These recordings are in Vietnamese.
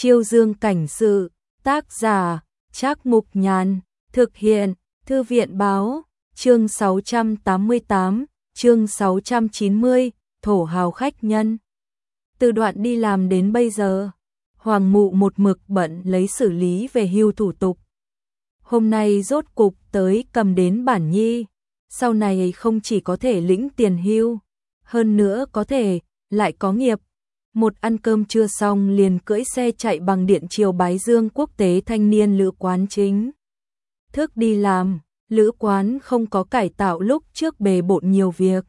Chiêu Dương cảnh sự, tác giả, Trác Mục Nhàn, thực hiện, Thư viện báo, chương 688, chương 690, thổ hào khách nhân. Từ đoạn đi làm đến bây giờ, Hoàng Mụ một mực bận lấy xử lý về hưu thủ tục. Hôm nay rốt cục tới cầm đến bản nhi, sau này không chỉ có thể lĩnh tiền hưu, hơn nữa có thể lại có nghiệp. Một ăn cơm trưa xong liền cưỡi xe chạy bằng điện chiều Bái Dương quốc tế thanh niên lữ quán chính thức đi làm. Lữ quán không có cải tạo lúc trước bề bộn nhiều việc.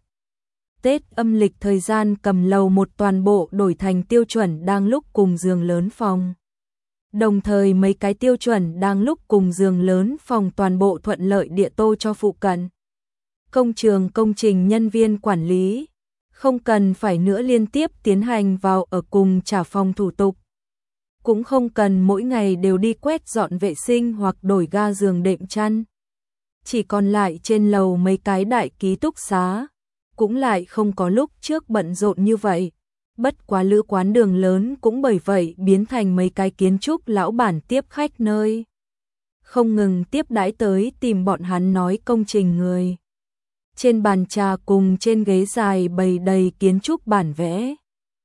Tết âm lịch thời gian cầm lầu một toàn bộ đổi thành tiêu chuẩn đang lúc cùng giường lớn phòng. Đồng thời mấy cái tiêu chuẩn đang lúc cùng giường lớn phòng toàn bộ thuận lợi địa tô cho phụ cận. Công trường công trình nhân viên quản lý, không cần phải nữa liên tiếp tiến hành vào ở cùng trả phòng thủ tục. Cũng không cần mỗi ngày đều đi quét dọn vệ sinh hoặc đổi ga giường đệm chăn. Chỉ còn lại trên lầu mấy cái đại ký túc xá, cũng lại không có lúc trước bận rộn như vậy. Bất quá lữ quán đường lớn cũng bởi vậy biến thành mấy cái kiến trúc lão bản tiếp khách nơi. Không ngừng tiếp đãi tới tìm bọn hắn nói công trình người. Trên bàn trà cùng trên ghế dài bày đầy kiến trúc bản vẽ.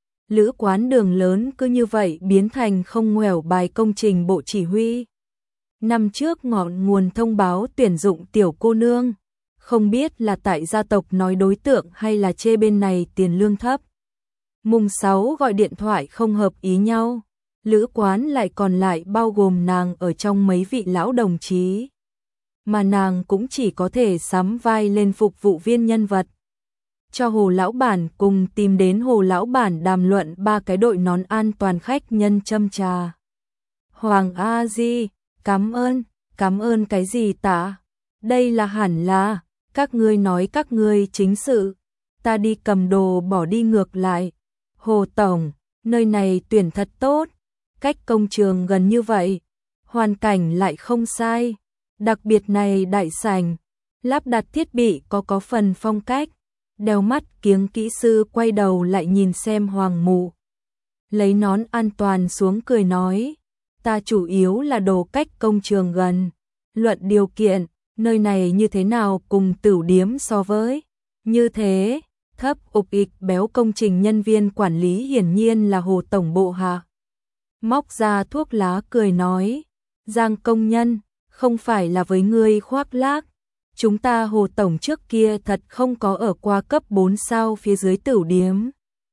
Lữ quán đường lớn cứ như vậy biến thành không ngoẻo bài công trình bộ chỉ huy. Năm trước ngọn nguồn thông báo tuyển dụng tiểu cô nương, không biết là tại gia tộc nói đối tượng hay là chê bên này tiền lương thấp. Mùng 6 gọi điện thoại không hợp ý nhau, lữ quán lại còn lại bao gồm nàng ở trong mấy vị lão đồng chí. Mà nàng cũng chỉ có thể sắm vai lên phục vụ viên nhân vật. Cho Hồ lão bản cùng tìm đến Hồ lão bản đàm luận ba cái đội nón an toàn khách nhân châm trà. Hoàng A Di, cảm ơn cái gì tạ? Đây là hẳn là, các ngươi nói các ngươi chính sự, ta đi cầm đồ bỏ đi ngược lại. Hồ Tổng, nơi này tuyển thật tốt, cách công trường gần như vậy, hoàn cảnh lại không sai, đặc biệt này đại sảnh, lắp đặt thiết bị có phần phong cách. Đeo mắt kiếng kỹ sư quay đầu lại nhìn xem Hoàng Mụ. Lấy nón an toàn xuống cười nói, ta chủ yếu là đồ cách công trường gần. Luận điều kiện, nơi này như thế nào cùng Tửu Điếm so với? Như thế, thấp ục ịch béo công trình nhân viên quản lý hiển nhiên là Hồ Tổng bộ hạ. Móc ra thuốc lá cười nói, Giang công nhân, không phải là với ngươi khoác lác. Chúng ta Hồ Tổng trước kia thật không có ở qua cấp 4 sao phía dưới Tửu Điếm.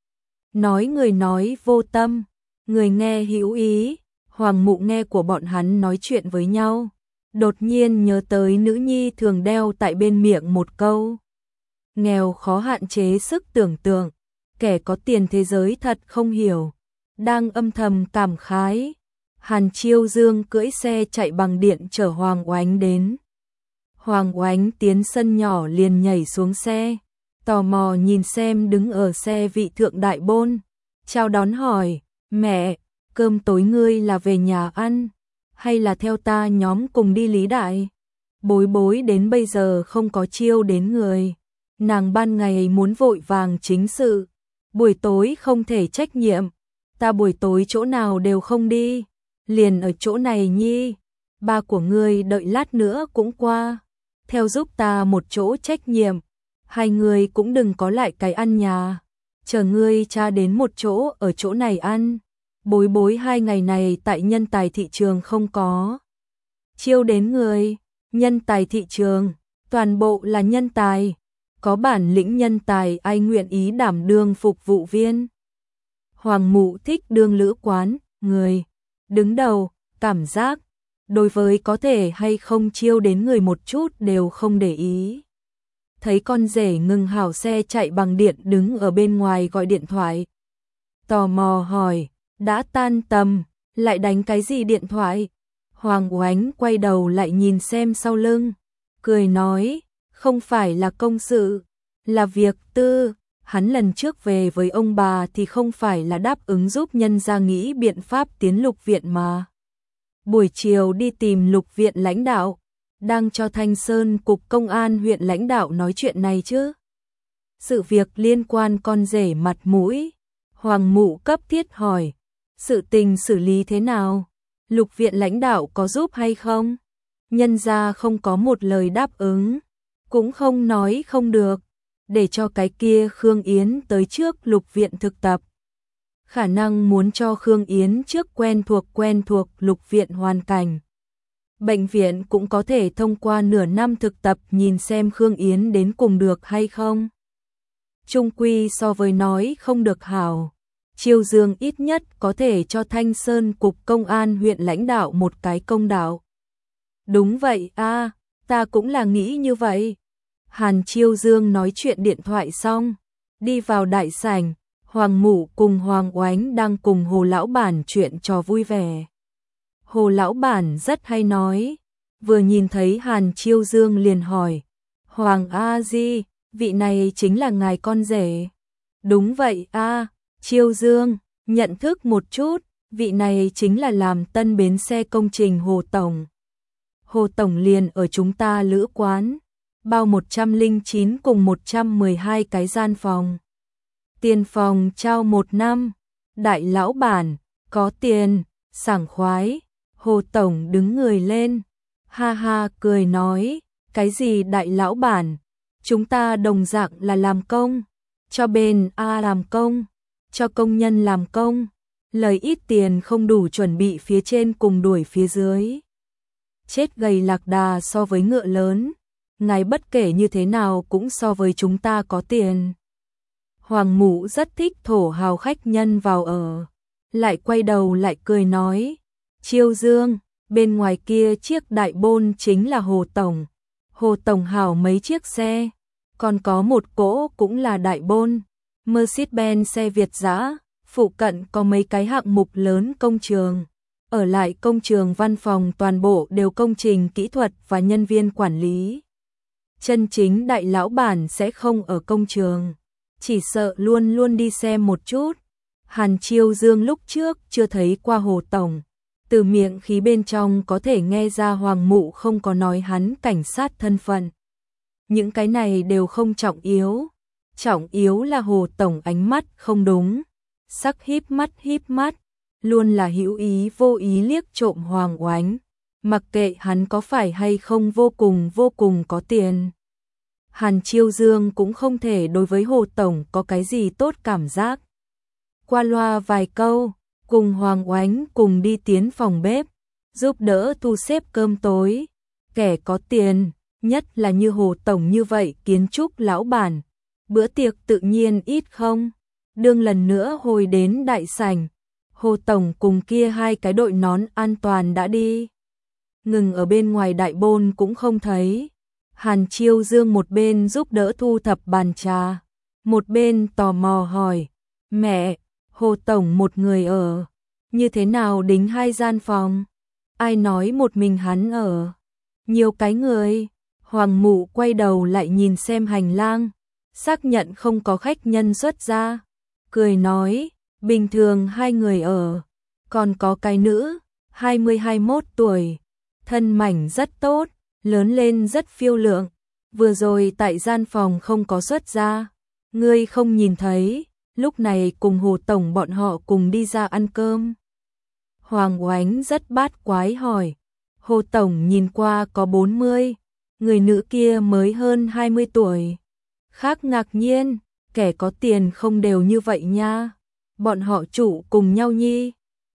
Nói người nói vô tâm, người nghe hữu ý. Hoàng Mụ nghe của bọn hắn nói chuyện với nhau, đột nhiên nhớ tới nữ nhi thường đeo tại bên miệng một câu. Nghèo khó hạn chế sức tưởng tượng, kẻ có tiền thế giới thật không hiểu. Đang âm thầm cảm khái, Hàn Chiêu Dương cưỡi xe chạy bằng điện chở Hoàng Oánh đến. Hoàng Oánh tiến sân nhỏ liền nhảy xuống xe, tò mò nhìn xem đứng ở xe vị thượng đại bôn, chào đón hỏi, mẹ, cơm tối ngươi là về nhà ăn, hay là theo ta nhóm cùng đi Lý Đại? Bối bối đến bây giờ không có chiêu đến người, nàng ban ngày muốn vội vàng chính sự, buổi tối không thể trách nhiệm, ta buổi tối chỗ nào đều không đi, liền ở chỗ này nhi, ba của ngươi đợi lát nữa cũng qua. Theo giúp ta một chỗ trách nhiệm, hai người cũng đừng có lại cái ăn nhà, chờ ngươi cha đến một chỗ ở chỗ này ăn. Bối bối 2 ngày này tại nhân tài thị trường không có chiêu đến người, nhân tài thị trường, toàn bộ là nhân tài, có bản lĩnh nhân tài ai nguyện ý đảm đương phục vụ viên. Hoàng Mụ thích đương lữ quán, người đứng đầu, cảm giác đối với có thể hay không chiêu đến người một chút đều không để ý. Thấy con rể ngừng hảo xe chạy bằng điện đứng ở bên ngoài gọi điện thoại. Tò mò hỏi, đã tan tầm, lại đánh cái gì điện thoại? Hoàng Oánh quay đầu lại nhìn xem sau lưng, cười nói, không phải là công sự, là việc tư. Hắn lần trước về với ông bà thì không phải là đáp ứng giúp nhân gia nghĩ biện pháp tiến lục viện mà. Buổi chiều đi tìm lục viện lãnh đạo, đang cho Thanh Sơn cục công an huyện lãnh đạo nói chuyện này chứ. Sự việc liên quan con rể mặt mũi, Hoàng Mụ cấp thiết hỏi, Sự tình xử lý thế nào? Lục viện lãnh đạo có giúp hay không? Nhân gia không có một lời đáp ứng, cũng không nói không được, để cho cái kia Khương Yến tới trước lục viện thực tập. Khả năng muốn cho Khương Yến trước quen thuộc lục viện hoàn cảnh. Bệnh viện cũng có thể thông qua nửa năm thực tập nhìn xem Khương Yến đến cùng được hay không. Trung quy so với nói không được hảo, Chiêu Dương ít nhất có thể cho Thanh Sơn Cục Công an huyện lãnh đạo một cái công đạo. Đúng vậy a, ta cũng là nghĩ như vậy. Hàn Chiêu Dương nói chuyện điện thoại xong, đi vào đại sảnh, Hoàng Mụ cùng Hoàng Oánh đang cùng Hồ Lão Bản chuyện trò vui vẻ. Hồ Lão Bản rất hay nói, vừa nhìn thấy Hàn Chiêu Dương liền hỏi, Hoàng A Di, vị này chính là ngài con rể. Đúng vậy a, Chiêu Dương, nhận thức một chút, vị này chính là làm tân bến xe công trình Hồ Tổng. Hồ Tổng liền ở chúng ta lữ quán, bao 109 cùng 112 cái gian phòng. Tiền phòng trao 1 năm, đại lão bản, có tiền, sảng khoái. Hồ Tổng đứng người lên, ha ha cười nói, cái gì đại lão bản, chúng ta đồng dạng là làm công, cho bên A làm công, cho công nhân làm công, lời ít tiền không đủ chuẩn bị phía trên cùng đuổi phía dưới. Chết gầy lạc đà so với ngựa lớn, ngài bất kể như thế nào cũng so với chúng ta có tiền. Hoàng Mụ rất thích thổ hào khách nhân vào ở, lại quay đầu lại cười nói, Chiêu Dương, bên ngoài kia chiếc đại bôn chính là Hồ Tổng. Hồ Tổng hảo mấy chiếc xe, còn có một cỗ cũng là đại bôn, Mercedes-Benz xe Việt dã, phụ cận có mấy cái hạng mục lớn công trường. Ở lại công trường văn phòng toàn bộ đều công trình kỹ thuật và nhân viên quản lý. Chân chính đại lão bản sẽ không ở công trường, chỉ sợ luôn luôn đi xem một chút. Hàn Chiêu Dương lúc trước chưa thấy qua Hồ Tổng, từ miệng khí bên trong có thể nghe ra Hoàng Mụ không có nói hắn cảnh sát thân phận. Những cái này đều không trọng yếu là Hồ Tổng ánh mắt không đúng, sắc híp mắt, luôn là hữu ý vô ý liếc trộm Hoàng Oánh, mặc kệ hắn có phải hay không vô cùng có tiền. Hàn Chiêu Dương cũng không thể đối với Hồ Tổng có cái gì tốt cảm giác. Qua loa vài câu, cùng Hoàng Oánh cùng đi tiến phòng bếp, giúp đỡ thu xếp cơm tối. Kẻ có tiền, nhất là như Hồ Tổng như vậy kiến trúc lão bản, bữa tiệc tự nhiên ít không. Đương lần nữa hồi đến đại sảnh, Hồ Tổng cùng kia hai cái đội nón an toàn đã đi. Ngừng ở bên ngoài đại bôn cũng không thấy. Hàn Chiêu Dương một bên giúp đỡ thu thập bàn trà, một bên tò mò hỏi, mẹ, Hồ Tổng một người ở, như thế nào đính 2 gian phòng? Ai nói một mình hắn ở? Nhiều cái người. Hoàng Mụ quay đầu lại nhìn xem hành lang, xác nhận không có khách nhân xuất ra, cười nói, bình thường 2 người ở, còn có cái nữ, 20-21 tuổi, thân mảnh rất tốt, lớn lên rất phiêu lượng, vừa rồi tại gian phòng không có xuất ra, ngươi không nhìn thấy, lúc này cùng Hồ Tổng bọn họ cùng đi ra ăn cơm. Hoàng Oánh rất bát quái hỏi, Hồ Tổng nhìn qua có 40, người nữ kia mới hơn 20 tuổi. Khác ngạc nhiên, kẻ có tiền không đều như vậy nha, bọn họ trụ cùng nhau nhi.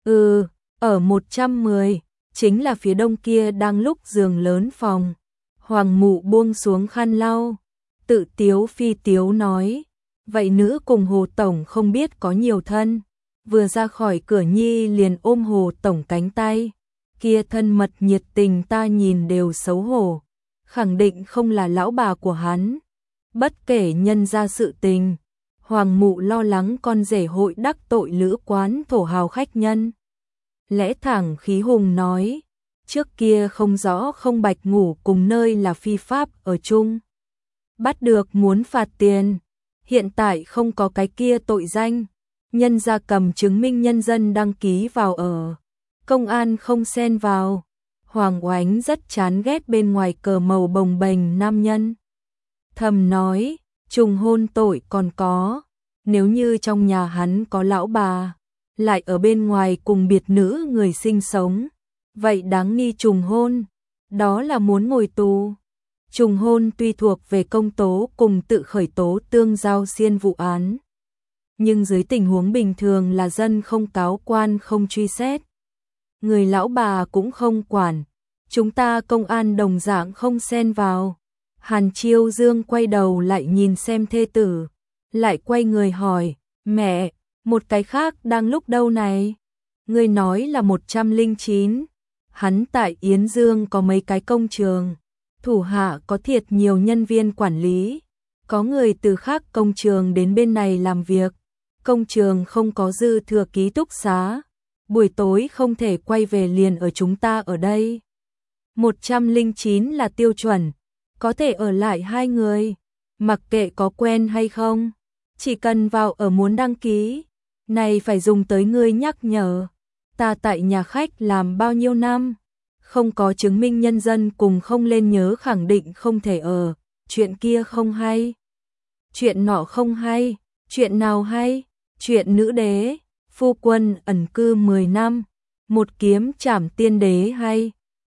Ở 110, chính là phía đông kia đang lúc giường lớn phòng. Hoàng Mụ buông xuống khăn lau, tự tiếu phi tiếu nói, vậy nữ cùng Hồ Tổng không biết có nhiều thân. Vừa ra khỏi cửa nhi liền ôm Hồ Tổng cánh tay, kia thân mật nhiệt tình ta nhìn đều xấu hổ, khẳng định không là lão bà của hắn. Bất kể nhân ra sự tình, Hoàng Mụ lo lắng con rể hội đắc tội lữ quán thổ hào khách nhân. Lẽ thẳng khí hùng nói, trước kia không rõ không bạch ngủ cùng nơi là phi pháp ở chung. Bắt được muốn phạt tiền, hiện tại không có cái kia tội danh. Nhân gia cầm chứng minh nhân dân đăng ký vào ở, công an không xen vào. Hoàng Oánh rất chán ghét bên ngoài cờ màu bồng bềnh nam nhân. Thầm nói, trùng hôn tội còn có, nếu như trong nhà hắn có lão bà, lại ở bên ngoài cùng biệt nữ người sinh sống. Vậy đáng nghi trùng hôn, đó là muốn ngồi tù. Trùng hôn tuy thuộc về công tố cùng tự khởi tố tương giao xiên vụ án. Nhưng dưới tình huống bình thường là dân không cáo quan không truy xét. Người lão bà cũng không quản. Chúng ta công an đồng dạng không xen vào. Hàn Chiêu Dương quay đầu lại nhìn xem thê tử. Lại quay người hỏi, mẹ, một cái khác đang lúc đâu này? Người nói là 109. Hắn tại Yến Dương có mấy cái công trường. Thủ hạ có thiệt nhiều nhân viên quản lý. Có người từ khác công trường đến bên này làm việc. Công trường không có dư thừa ký túc xá. Buổi tối không thể quay về liền ở chúng ta ở đây. 109 là tiêu chuẩn. Có thể ở lại 2 người. Mặc kệ có quen hay không. Chỉ cần vào ở muốn đăng ký. Này phải dùng tới ngươi nhắc nhở. Ta tại nhà khách làm bao nhiêu năm. Không có chứng minh nhân dân cùng không lên nhớ khẳng định không thể ở. Chuyện kia không hay. Chuyện nọ không hay. Chuyện nào hay? Chuyện nữ đế, phu quân ẩn cư 10 năm. Một kiếm trảm tiên đế hay.